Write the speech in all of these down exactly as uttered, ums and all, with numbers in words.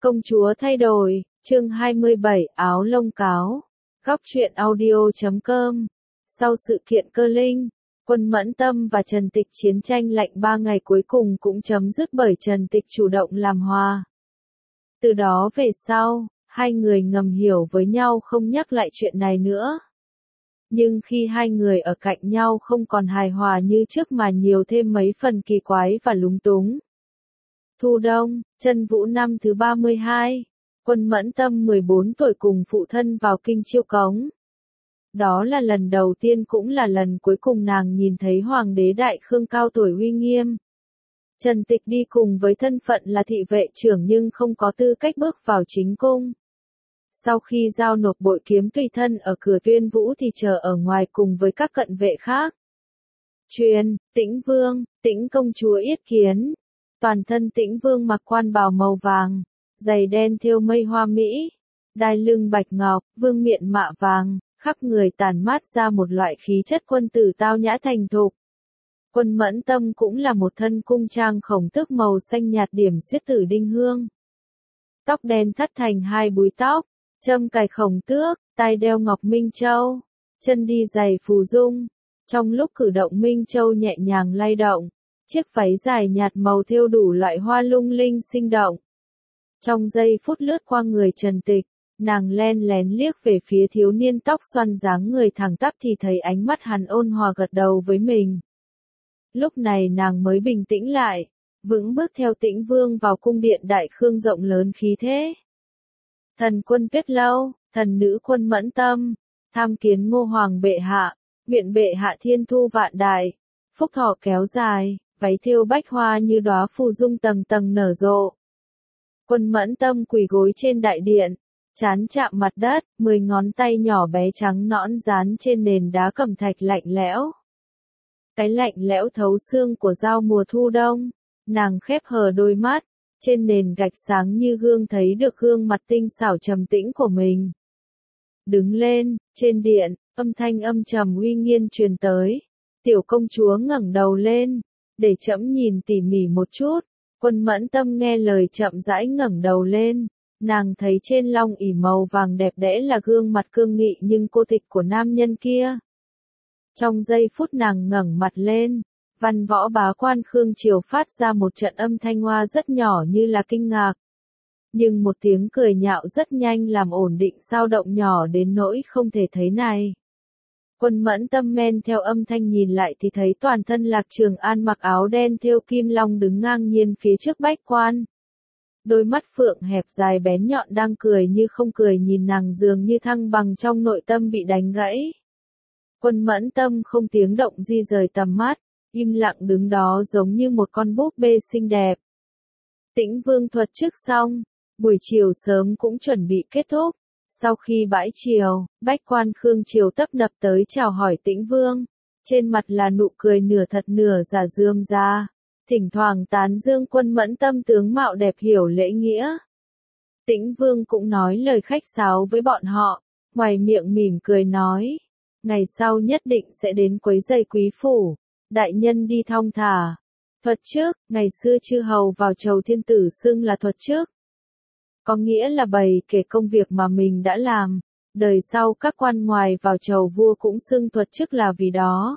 Công chúa thay đổi, chương hai mươi bảy, áo lông cáo. Góc truyện audio chấm com. Sau sự kiện Cơ Linh, Quân Mẫn Tâm và Trần Tịch chiến tranh lạnh ba ngày cuối cùng cũng chấm dứt bởi Trần Tịch chủ động làm hòa. Từ đó về sau, hai người ngầm hiểu với nhau không nhắc lại chuyện này nữa. Nhưng khi hai người ở cạnh nhau không còn hài hòa như trước mà nhiều thêm mấy phần kỳ quái và lúng túng. Thu đông, Chân Vũ năm thứ ba mươi hai, Quân Mẫn Tâm mười bốn tuổi cùng phụ thân vào kinh Chiêu Cống. Đó là lần đầu tiên cũng là lần cuối cùng nàng nhìn thấy Hoàng đế Đại Khương cao tuổi uy nghiêm. Trần Tịch đi cùng với thân phận là thị vệ trưởng nhưng không có tư cách bước vào chính cung. Sau khi giao nộp bội kiếm tùy thân ở cửa Tuyên Vũ thì chờ ở ngoài cùng với các cận vệ khác. Truyền, Tĩnh Vương, Tĩnh công chúa yết kiến. Toàn thân Tĩnh Vương mặc quan bào màu vàng, giày đen thêu mây hoa mỹ, đai lưng bạch ngọc, vương miện mạ vàng, khắp người tản mát ra một loại khí chất quân tử tao nhã thành thục. Quân Mẫn Tâm cũng là một thân cung trang khổng tước màu xanh nhạt điểm xuyết tử đinh hương. Tóc đen thắt thành hai búi tóc, châm cài khổng tước, tai đeo ngọc minh châu, chân đi giày phù dung. Trong lúc cử động minh châu nhẹ nhàng lay động, chiếc váy dài nhạt màu thêu đủ loại hoa lung linh sinh động. Trong giây phút lướt qua người Trần Tịch, nàng len lén liếc về phía thiếu niên tóc xoăn dáng người thẳng tắp thì thấy ánh mắt hắn ôn hòa gật đầu với mình. Lúc này nàng mới bình tĩnh lại, vững bước theo Tĩnh Vương vào cung điện Đại Khương rộng lớn khí thế. Thần quân Tuyết Lâu, thần nữ Quân Mẫn Tâm, tham kiến Ngô Hoàng bệ hạ, nguyện bệ hạ thiên thu vạn đại, phúc thọ kéo dài, váy thêu bách hoa như đóa phù dung tầng tầng nở rộ. Quân Mẫn Tâm quỳ gối trên đại điện, trán chạm mặt đất, mười ngón tay nhỏ bé trắng nõn dán trên nền đá cẩm thạch lạnh lẽo. Cái lạnh lẽo thấu xương của giao mùa thu đông, nàng khép hờ đôi mắt, trên nền gạch sáng như gương thấy được gương mặt tinh xảo trầm tĩnh của mình. Đứng lên, trên điện, âm thanh âm trầm uy nghiêm truyền tới. Tiểu công chúa ngẩng đầu lên, để trẫm nhìn tỉ mỉ một chút. Quân Mẫn Tâm nghe lời chậm rãi ngẩng đầu lên, nàng thấy trên long ỷ màu vàng đẹp đẽ là gương mặt cương nghị nhưng cô tịch của nam nhân kia. Trong giây phút nàng ngẩng mặt lên, văn võ bá quan Khương Triều phát ra một trận âm thanh hoa rất nhỏ như là kinh ngạc. Nhưng một tiếng cười nhạo rất nhanh làm ổn định sao động nhỏ đến nỗi không thể thấy này. Quân Mẫn Tâm men theo âm thanh nhìn lại thì thấy toàn thân Lạc Trường An mặc áo đen thêu kim long đứng ngang nhiên phía trước bách quan. Đôi mắt phượng hẹp dài bén nhọn đang cười như không cười nhìn nàng dường như thăng bằng trong nội tâm bị đánh gãy. Quân Mẫn Tâm không tiếng động di rời tầm mắt, im lặng đứng đó giống như một con búp bê xinh đẹp. Tĩnh Vương thuật chức xong, buổi chiều sớm cũng chuẩn bị kết thúc. Sau khi bãi triều, bách quan Khương Triều tấp nập tới chào hỏi Tĩnh Vương, trên mặt là nụ cười nửa thật nửa giả rườm rà, thỉnh thoảng tán dương Quân Mẫn Tâm tướng mạo đẹp hiểu lễ nghĩa. Tĩnh Vương cũng nói lời khách sáo với bọn họ, ngoài miệng mỉm cười nói, ngày sau nhất định sẽ đến quấy rầy quý phủ, đại nhân đi thong thả. Thuật trước, ngày xưa chư hầu vào chầu thiên tử xưng là thuật trước. Có nghĩa là bày kể công việc mà mình đã làm, đời sau các quan ngoài vào chầu vua cũng xưng thuật chức là vì đó.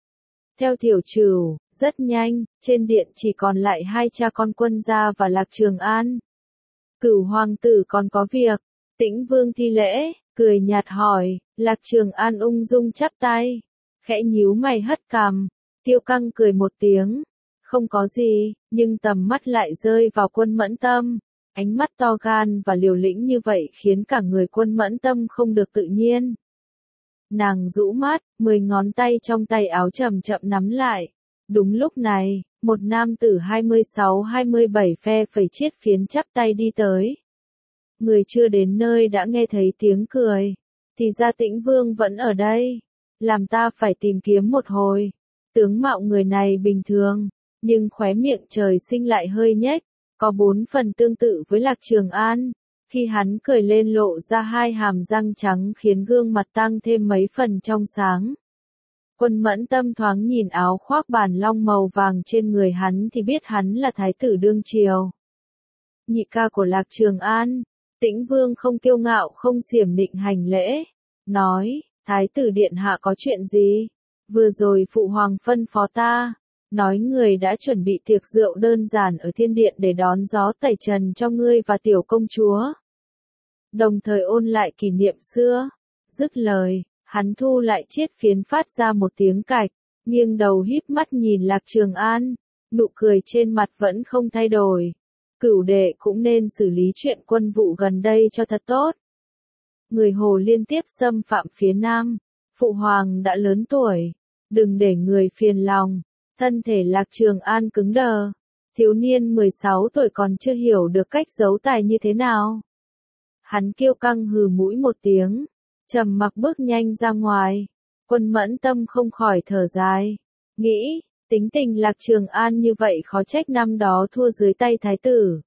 Theo Thiểu Trửu, rất nhanh, trên điện chỉ còn lại hai cha con Quân gia và Lạc Trường An. Cửu hoàng tử còn có việc, Tĩnh Vương thi lễ, cười nhạt hỏi, Lạc Trường An ung dung chắp tay, khẽ nhíu mày hất cằm, kiêu căng cười một tiếng, không có gì, nhưng tầm mắt lại rơi vào Quân Mẫn Tâm. Ánh mắt to gan và liều lĩnh như vậy khiến cả người Quân Mẫn Tâm không được tự nhiên. Nàng rũ mắt, mười ngón tay trong tay áo chậm chậm nắm lại. Đúng lúc này, một nam tử hai mươi sáu hai mươi bảy phe phẩy chiết phiến chắp tay đi tới. Người chưa đến nơi đã nghe thấy tiếng cười. Thì ra Tĩnh Vương vẫn ở đây. Làm ta phải tìm kiếm một hồi. Tướng mạo người này bình thường, nhưng khóe miệng trời sinh lại hơi nhếch. Có bốn phần tương tự với Lạc Trường An, khi hắn cười lên lộ ra hai hàm răng trắng khiến gương mặt tăng thêm mấy phần trong sáng. Quân Mẫn Tâm thoáng nhìn áo khoác bản long màu vàng trên người hắn thì biết hắn là thái tử đương triều. nhị ca của Lạc Trường An. Tĩnh Vương không kiêu ngạo không xiểm nịnh hành lễ, nói, Thái tử điện hạ có chuyện gì? Vừa rồi phụ hoàng phân phó ta, nói người đã chuẩn bị tiệc rượu đơn giản ở thiên điện để đón gió tẩy trần cho ngươi và tiểu công chúa. Đồng thời ôn lại kỷ niệm xưa. Dứt lời, hắn thu lại chiếc phiến phát ra một tiếng cạch, nghiêng đầu híp mắt nhìn Lạc Trường An, nụ cười trên mặt vẫn không thay đổi. Cửu đệ cũng nên xử lý chuyện quân vụ gần đây cho thật tốt. Người Hồ liên tiếp xâm phạm phía Nam, phụ hoàng đã lớn tuổi, đừng để người phiền lòng. Thân thể Lạc Trường An cứng đờ, thiếu niên mười sáu tuổi còn chưa hiểu được cách giấu tài như thế nào. Hắn kiêu căng hừ mũi một tiếng, trầm mặc bước nhanh ra ngoài. Quân Mẫn Tâm không khỏi thở dài, nghĩ, tính tình Lạc Trường An như vậy khó trách năm đó thua dưới tay thái tử.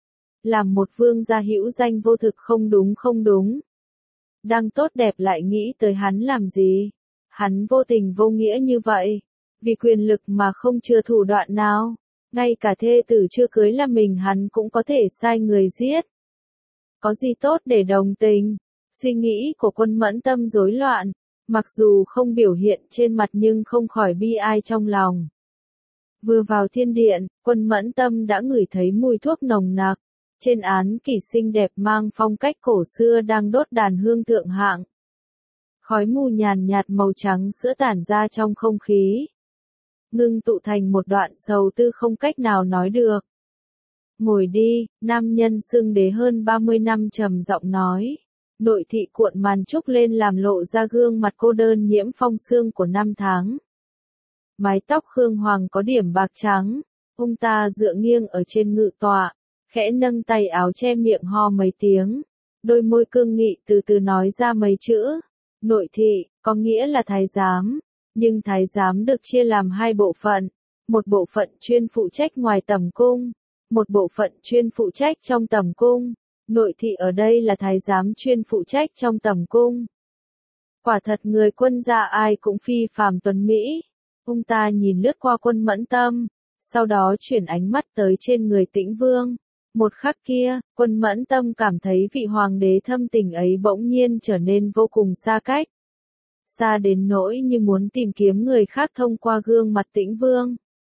Làm một vương gia hữu danh vô thực không đúng không đúng. Đang tốt đẹp lại nghĩ tới hắn làm gì? Hắn vô tình vô nghĩa như vậy, vì quyền lực mà không chừa thủ đoạn nào, ngay cả thê tử chưa cưới là mình hắn cũng có thể sai người giết. Có gì tốt để đồng tình? Suy nghĩ của Quân Mẫn Tâm rối loạn, mặc dù không biểu hiện trên mặt nhưng không khỏi bi ai trong lòng. Vừa vào thiên điện, Quân Mẫn Tâm đã ngửi thấy mùi thuốc nồng nặc, trên án kỷ xinh đẹp mang phong cách cổ xưa đang đốt đàn hương thượng hạng. Khói mù nhàn nhạt màu trắng sữa tản ra trong không khí, ngưng tụ thành một đoạn sầu tư không cách nào nói được. Ngồi đi, nam nhân xưng đế hơn ba mươi năm trầm giọng nói. Nội thị cuộn màn trúc lên làm lộ ra gương mặt cô đơn nhiễm phong sương của năm tháng. Mái tóc Khương Hoàng có điểm bạc trắng, ông ta dựa nghiêng ở trên ngự tọa, khẽ nâng tay áo che miệng ho mấy tiếng, đôi môi cương nghị từ từ nói ra mấy chữ. Nội thị, có nghĩa là thái giám, nhưng thái giám được chia làm hai bộ phận, một bộ phận chuyên phụ trách ngoài tầm cung, một bộ phận chuyên phụ trách trong tầm cung. Nội thị ở đây là thái giám chuyên phụ trách trong tầm cung. Quả thật người quân gia ai cũng phi phàm tuấn mỹ. Ông ta nhìn lướt qua Quân Mẫn Tâm, sau đó chuyển ánh mắt tới trên người Tĩnh Vương. Một khắc kia, Quân Mẫn Tâm cảm thấy vị hoàng đế thâm tình ấy bỗng nhiên trở nên vô cùng xa cách. Xa đến nỗi như muốn tìm kiếm người khác thông qua gương mặt Tĩnh Vương.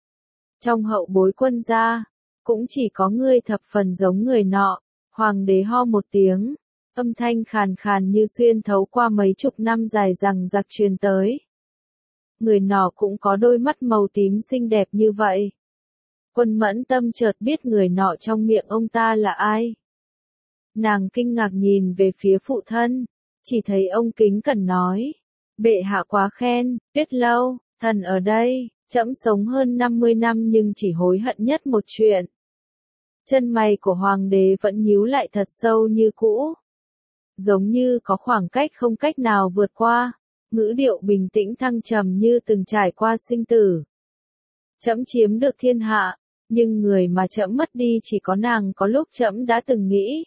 Trong hậu bối quân gia, cũng chỉ có người thập phần giống người nọ. Hoàng đế ho một tiếng, âm thanh khàn khàn như xuyên thấu qua mấy chục năm dài dằng dặc truyền tới. Người nọ cũng có đôi mắt màu tím xinh đẹp như vậy. Quân Mẫn Tâm chợt biết người nọ trong miệng ông ta là ai. Nàng kinh ngạc nhìn về phía phụ thân, chỉ thấy ông kính cẩn nói. Bệ hạ quá khen, Tuyết Lâu, thần ở đây, trẫm sống hơn năm mươi năm nhưng chỉ hối hận nhất một chuyện. Chân mày của hoàng đế vẫn nhíu lại thật sâu như cũ. Giống như có khoảng cách không cách nào vượt qua, ngữ điệu bình tĩnh thăng trầm như từng trải qua sinh tử. Trẫm chiếm được thiên hạ, nhưng người mà trẫm mất đi chỉ có nàng có lúc trẫm đã từng nghĩ.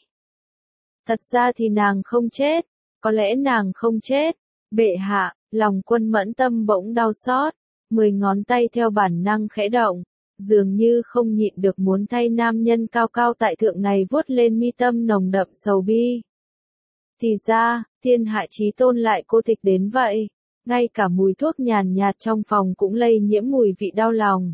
Thật ra thì nàng không chết, có lẽ nàng không chết. Bệ hạ, lòng Quân Mẫn Tâm bỗng đau xót, mười ngón tay theo bản năng khẽ động. Dường như không nhịn được muốn thay nam nhân cao cao tại thượng này vuốt lên mi tâm nồng đậm sầu bi. Thì ra, thiên hạ chí tôn lại cô tịch đến vậy, ngay cả mùi thuốc nhàn nhạt trong phòng cũng lây nhiễm mùi vị đau lòng.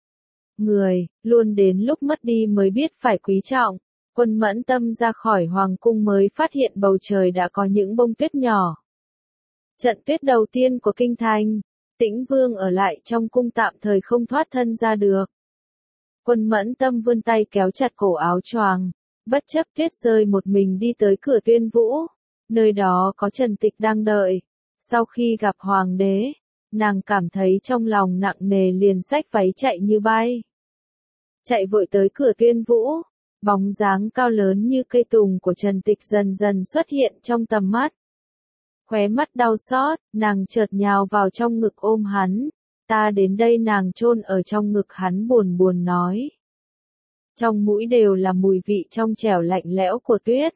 Người, luôn đến lúc mất đi mới biết phải quý trọng. Quân Mẫn Tâm ra khỏi hoàng cung mới phát hiện bầu trời đã có những bông tuyết nhỏ. Trận tuyết đầu tiên của kinh thành, Tĩnh Vương ở lại trong cung tạm thời không thoát thân ra được. Quân Mẫn Tâm vươn tay kéo chặt cổ áo choàng, bất chấp tuyết rơi một mình đi tới cửa Tuyên Vũ, nơi đó có Trần Tịch đang đợi. Sau khi gặp hoàng đế, nàng cảm thấy trong lòng nặng nề liền xách váy chạy như bay. Chạy vội tới cửa Tuyên Vũ, bóng dáng cao lớn như cây tùng của Trần Tịch dần dần xuất hiện trong tầm mắt. Khóe mắt đau xót, nàng chợt nhào vào trong ngực ôm hắn. Ta đến đây nàng chôn ở trong ngực hắn buồn buồn nói. Trong mũi đều là mùi vị trong trẻo lạnh lẽo của tuyết.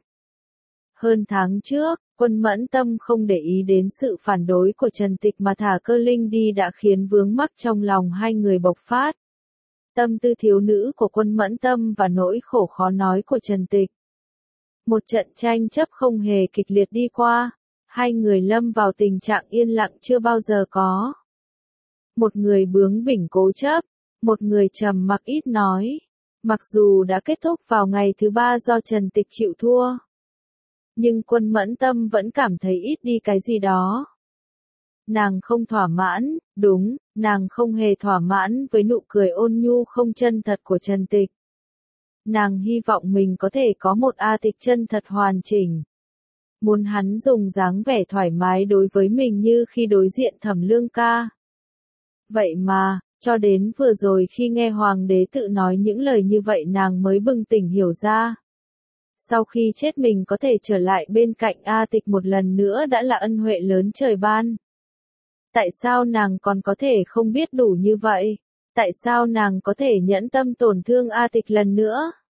Hơn tháng trước, Quân Mẫn Tâm không để ý đến sự phản đối của Trần Tịch mà thả Cơ Linh đi đã khiến vướng mắc trong lòng hai người bộc phát. tâm tư thiếu nữ của Quân Mẫn Tâm và nỗi khổ khó nói của Trần Tịch. Một trận tranh chấp không hề kịch liệt đi qua, hai người lâm vào tình trạng yên lặng chưa bao giờ có. Một người bướng bỉnh cố chấp, một người trầm mặc ít nói. Mặc dù đã kết thúc vào ngày thứ ba do Trần Tịch chịu thua, nhưng Quân Mẫn Tâm vẫn cảm thấy ít đi cái gì đó. Nàng không thỏa mãn, đúng, nàng không hề thỏa mãn với nụ cười ôn nhu không chân thật của Trần Tịch. Nàng hy vọng mình có thể có một A Tịch chân thật hoàn chỉnh. Muốn hắn dùng dáng vẻ thoải mái đối với mình như khi đối diện Thẩm Lương ca. Vậy mà, cho đến vừa rồi khi nghe Hoàng đế tự nói những lời như vậy nàng mới bừng tỉnh hiểu ra. Sau khi chết mình có thể trở lại bên cạnh A Tịch một lần nữa đã là ân huệ lớn trời ban. Tại sao nàng còn có thể không biết đủ như vậy? Tại sao nàng có thể nhẫn tâm tổn thương A Tịch lần nữa?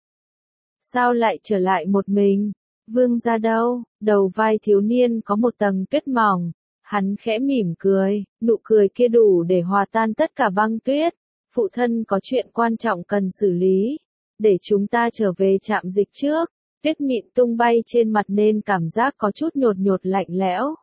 Sao lại trở lại một mình? Vương gia đâu? Đầu vai thiếu niên có một tầng tuyết mỏng. Hắn khẽ mỉm cười, nụ cười kia đủ để hòa tan tất cả băng tuyết. Phụ thân có chuyện quan trọng cần xử lý. Để chúng ta trở về trạm dịch trước. Tuyết mịn tung bay trên mặt nên cảm giác có chút nhột nhột lạnh lẽo.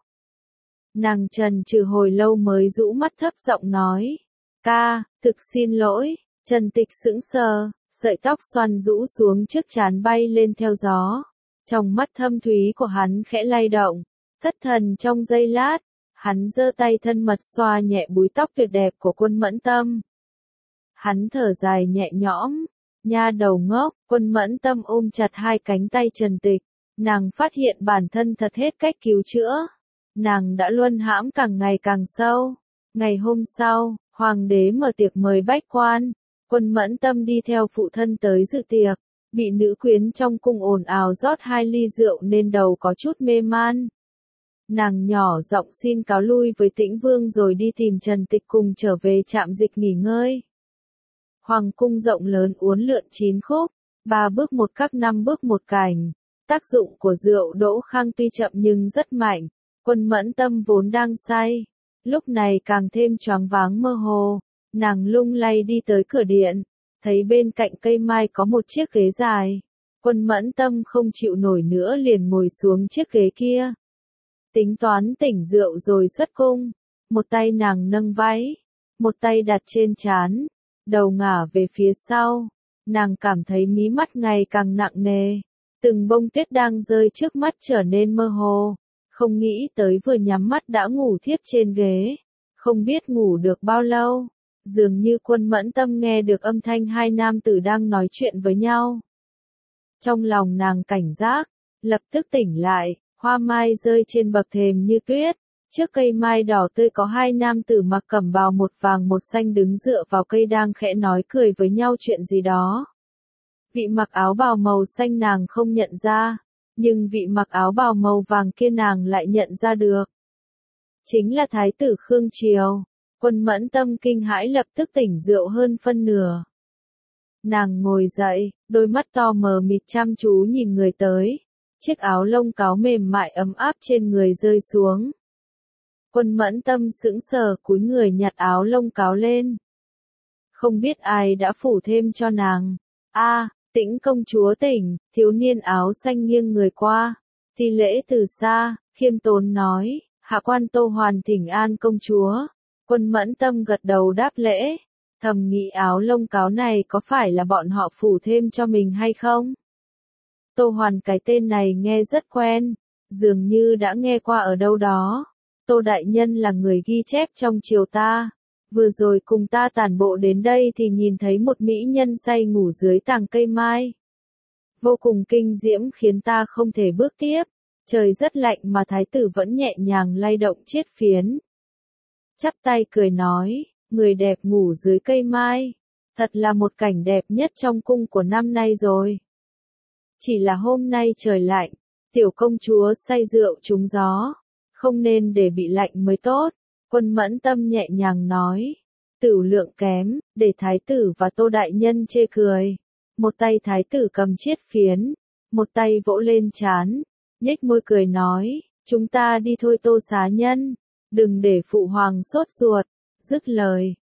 Nàng trần trừ hồi lâu mới rũ mắt thấp giọng nói. Ca, thực xin lỗi. Trần Tịch sững sờ, sợi tóc xoăn rũ xuống trước trán bay lên theo gió. Trong mắt thâm thúy của hắn khẽ lay động. Thất thần trong giây lát, hắn giơ tay thân mật xoa nhẹ búi tóc tuyệt đẹp của Quân Mẫn Tâm. Hắn thở dài nhẹ nhõm. Nha đầu ngốc, Quân Mẫn Tâm ôm chặt hai cánh tay Trần Tịch. Nàng phát hiện bản thân thật hết cách cứu chữa. Nàng đã luân hãm càng ngày càng sâu. Ngày hôm sau, Hoàng đế mở tiệc mời bách quan. Quân Mẫn Tâm đi theo phụ thân tới dự tiệc. Bị nữ quyến trong cung ồn ào rót hai ly rượu nên đầu có chút mê man. Nàng nhỏ giọng xin cáo lui với Tĩnh Vương rồi đi tìm Trần Tịch cùng trở về trạm dịch nghỉ ngơi. Hoàng cung rộng lớn uốn lượn chín khúc, ba bước một các năm bước một cảnh. Tác dụng của rượu đỗ khang tuy chậm nhưng rất mạnh. Quân Mẫn Tâm vốn đang say, lúc này càng thêm choáng váng mơ hồ. Nàng lung lay đi tới cửa điện, thấy bên cạnh cây mai có một chiếc ghế dài. Quân Mẫn Tâm không chịu nổi nữa liền ngồi xuống chiếc ghế kia. Tính toán tỉnh rượu rồi xuất cung. Một tay nàng nâng váy, một tay đặt trên trán, đầu ngả về phía sau. Nàng cảm thấy mí mắt ngày càng nặng nề. Từng bông tuyết đang rơi trước mắt trở nên mơ hồ. Không nghĩ tới vừa nhắm mắt đã ngủ thiếp trên ghế. Không biết ngủ được bao lâu. Dường như Quân Mẫn Tâm nghe được âm thanh hai nam tử đang nói chuyện với nhau. Trong lòng nàng cảnh giác, lập tức tỉnh lại. Hoa mai rơi trên bậc thềm như tuyết. Trước cây mai đỏ tươi có hai nam tử mặc cẩm bào một vàng một xanh đứng dựa vào cây đang khẽ nói cười với nhau chuyện gì đó. Vị mặc áo bào màu xanh nàng không nhận ra, nhưng vị mặc áo bào màu vàng kia nàng lại nhận ra được. Chính là Thái tử Khương Triều. Quân Mẫn Tâm kinh hãi lập tức tỉnh rượu hơn phân nửa. Nàng ngồi dậy, đôi mắt to mờ mịt chăm chú nhìn người tới. Chiếc áo lông cáo mềm mại ấm áp trên người rơi xuống. Quân Mẫn Tâm sững sờ cúi người nhặt áo lông cáo lên. Không biết ai đã phủ thêm cho nàng. A, à, Tĩnh công chúa tỉnh. Thiếu niên áo xanh nghiêng người qua, thi lễ từ xa, khiêm tốn nói, hạ quan Tô Hoàn thỉnh an công chúa. Quân Mẫn Tâm gật đầu đáp lễ, thầm nghĩ áo lông cáo này có phải là bọn họ phủ thêm cho mình hay không? Tô Hoàn cái tên này nghe rất quen, dường như đã nghe qua ở đâu đó. Tô đại nhân là người ghi chép trong triều ta. Vừa rồi cùng ta tản bộ đến đây thì nhìn thấy một mỹ nhân say ngủ dưới tàng cây mai. Vô cùng kinh diễm khiến ta không thể bước tiếp. Trời rất lạnh mà thái tử vẫn nhẹ nhàng lay động chiết phiến. Chắp tay cười nói, người đẹp ngủ dưới cây mai. Thật là một cảnh đẹp nhất trong cung của năm nay rồi. Chỉ là hôm nay trời lạnh, tiểu công chúa say rượu trúng gió. Không nên để bị lạnh mới tốt. Quân Mẫn Tâm nhẹ nhàng nói. Tửu lượng kém, để thái tử và Tô đại nhân chê cười. Một tay thái tử cầm chiết phiến, một tay vỗ lên trán, nhếch môi cười nói, chúng ta đi thôi Tô xá nhân, đừng để phụ hoàng sốt ruột. Dứt lời,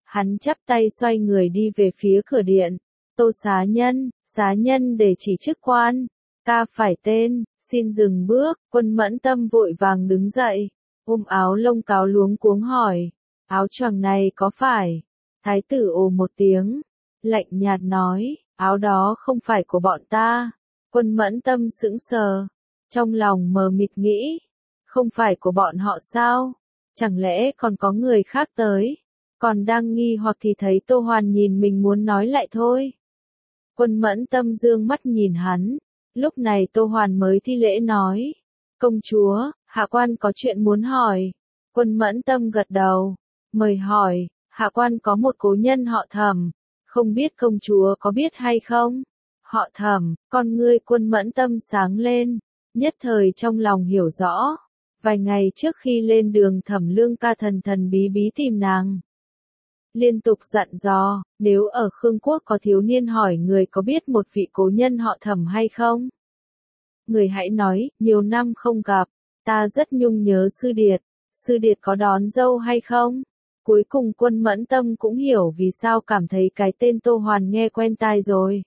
Hắn chắp tay xoay người đi về phía cửa điện. Tô xá nhân, xá nhân để chỉ chức quan. Ta phải tên, xin dừng bước. Quân Mẫn Tâm vội vàng đứng dậy, ôm áo lông cáo luống cuống hỏi. Áo choàng này có phải? Thái tử ồ một tiếng, lạnh nhạt nói, áo đó không phải của bọn ta. Quân Mẫn Tâm sững sờ, trong lòng mờ mịt nghĩ, không phải của bọn họ sao? Chẳng lẽ còn có người khác tới? Còn đang nghi hoặc thì thấy Tô Hoàn nhìn mình muốn nói lại thôi. Quân Mẫn Tâm dương mắt nhìn hắn, lúc này Tô Hoàn mới thi lễ nói, công chúa, hạ quan có chuyện muốn hỏi. Quân Mẫn Tâm gật đầu, mời hỏi, hạ quan có một cố nhân họ Thẩm, không biết công chúa có biết hay không? Họ Thẩm, con ngươi Quân Mẫn Tâm sáng lên, nhất thời trong lòng hiểu rõ. Vài ngày trước khi lên đường Thẩm Lương Ca thần thần bí bí tìm nàng, liên tục dặn dò, nếu ở Khương Quốc có thiếu niên hỏi người có biết một vị cố nhân họ Thẩm hay không? Người hãy nói, nhiều năm không gặp, ta rất nhung nhớ Sư Điệt, Sư Điệt có đón dâu hay không? Cuối cùng Quân Mẫn Tâm cũng hiểu vì sao cảm thấy cái tên Tô Hoàn nghe quen tai rồi.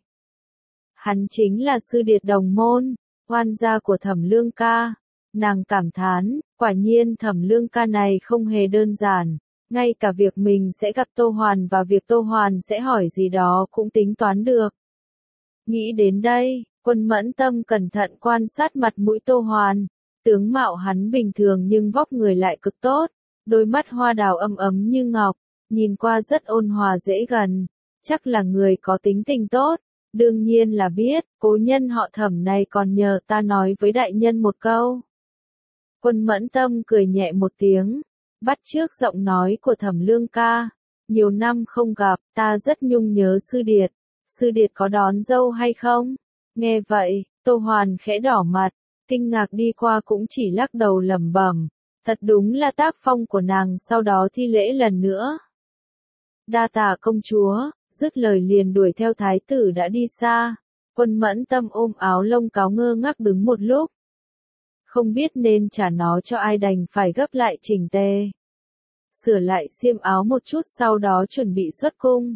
Hắn chính là Sư Điệt đồng môn, oan gia của Thẩm Lương Ca. Nàng cảm thán, quả nhiên Thẩm Lương Ca này không hề đơn giản, ngay cả việc mình sẽ gặp Tô Hoàn và việc Tô Hoàn sẽ hỏi gì đó cũng tính toán được. Nghĩ đến đây, Quân Mẫn Tâm cẩn thận quan sát mặt mũi Tô Hoàn, tướng mạo hắn bình thường nhưng vóc người lại cực tốt, đôi mắt hoa đào ấm ấm như ngọc, nhìn qua rất ôn hòa dễ gần, chắc là người có tính tình tốt. Đương nhiên là biết, cố nhân họ Thẩm này còn nhờ ta nói với đại nhân một câu. Quân Mẫn Tâm cười nhẹ một tiếng, bắt chước giọng nói của Thẩm Lương Ca. Nhiều năm không gặp, ta rất nhung nhớ Sư Điệt. Sư Điệt có đón dâu hay không? Nghe vậy, Tô Hoàn khẽ đỏ mặt, kinh ngạc đi qua cũng chỉ lắc đầu lẩm bẩm. Thật đúng là tác phong của nàng, sau đó thi lễ lần nữa. Đa tạ công chúa, dứt lời liền đuổi theo thái tử đã đi xa. Quân Mẫn Tâm ôm áo lông cáo ngơ ngác đứng một lúc. Không biết nên trả nó cho ai, đành phải gấp lại chỉnh tề. Sửa lại xiêm áo một chút sau đó chuẩn bị xuất cung.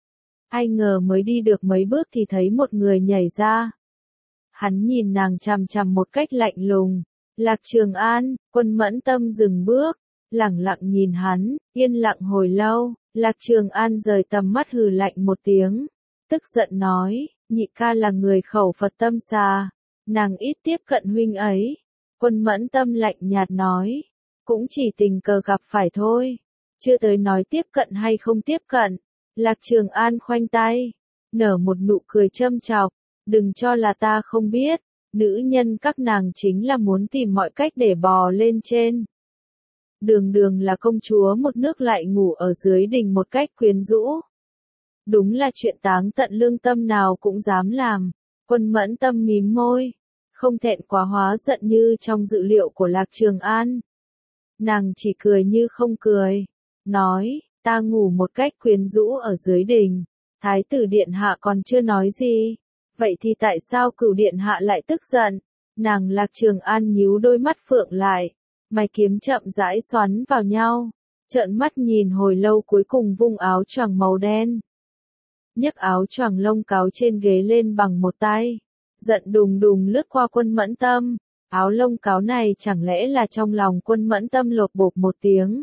Ai ngờ mới đi được mấy bước thì thấy một người nhảy ra. Hắn nhìn nàng chằm chằm một cách lạnh lùng. Lạc Trường An. Quân Mẫn Tâm dừng bước, lẳng lặng nhìn hắn, yên lặng hồi lâu. Lạc Trường An rời tầm mắt hừ lạnh một tiếng, tức giận nói, nhị ca là người khẩu Phật tâm xà, nàng ít tiếp cận huynh ấy. Quân Mẫn Tâm lạnh nhạt nói, cũng chỉ tình cờ gặp phải thôi, chưa tới nói tiếp cận hay không tiếp cận. Lạc Trường An khoanh tay, nở một nụ cười châm chọc, đừng cho là ta không biết, nữ nhân các nàng chính là muốn tìm mọi cách để bò lên trên. Đường đường là công chúa một nước lại ngủ ở dưới đình một cách quyến rũ. Đúng là chuyện táng tận lương tâm nào cũng dám làm. Quân Mẫn Tâm mím môi, không thẹn quá hóa giận như trong dự liệu của Lạc Trường An. Nàng chỉ cười như không cười, nói, ta ngủ một cách quyến rũ ở dưới đình, Thái tử điện hạ còn chưa nói gì, vậy thì tại sao Cửu điện hạ lại tức giận? Nàng Lạc Trường An nhíu đôi mắt phượng lại, mày kiếm chậm rãi xoắn vào nhau, trợn mắt nhìn hồi lâu cuối cùng vung áo choàng màu đen. Nhấc áo choàng lông cáo trên ghế lên bằng một tay, giận đùng đùng lướt qua Quân Mẫn Tâm. Áo lông cáo này chẳng lẽ là trong lòng Quân Mẫn Tâm lột bột một tiếng.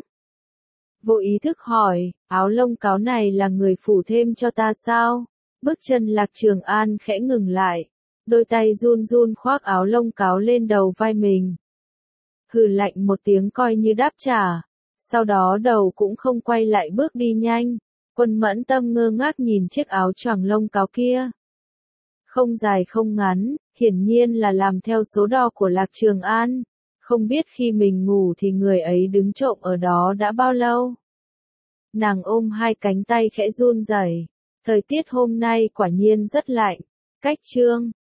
Vô ý thức hỏi, áo lông cáo này là người phủ thêm cho ta sao? Bước chân Lạc Trường An khẽ ngừng lại, đôi tay run run khoác áo lông cáo lên đầu vai mình. Hừ lạnh một tiếng coi như đáp trả, sau đó đầu cũng không quay lại bước đi nhanh. Quân Mẫn Tâm ngơ ngác nhìn chiếc áo choàng lông cáo kia. Không dài không ngắn, hiển nhiên là làm theo số đo của Lạc Trường An. Không biết khi mình ngủ thì người ấy đứng trộm ở đó đã bao lâu. Nàng ôm hai cánh tay khẽ run rẩy. Thời tiết hôm nay quả nhiên rất lạnh. Cách chương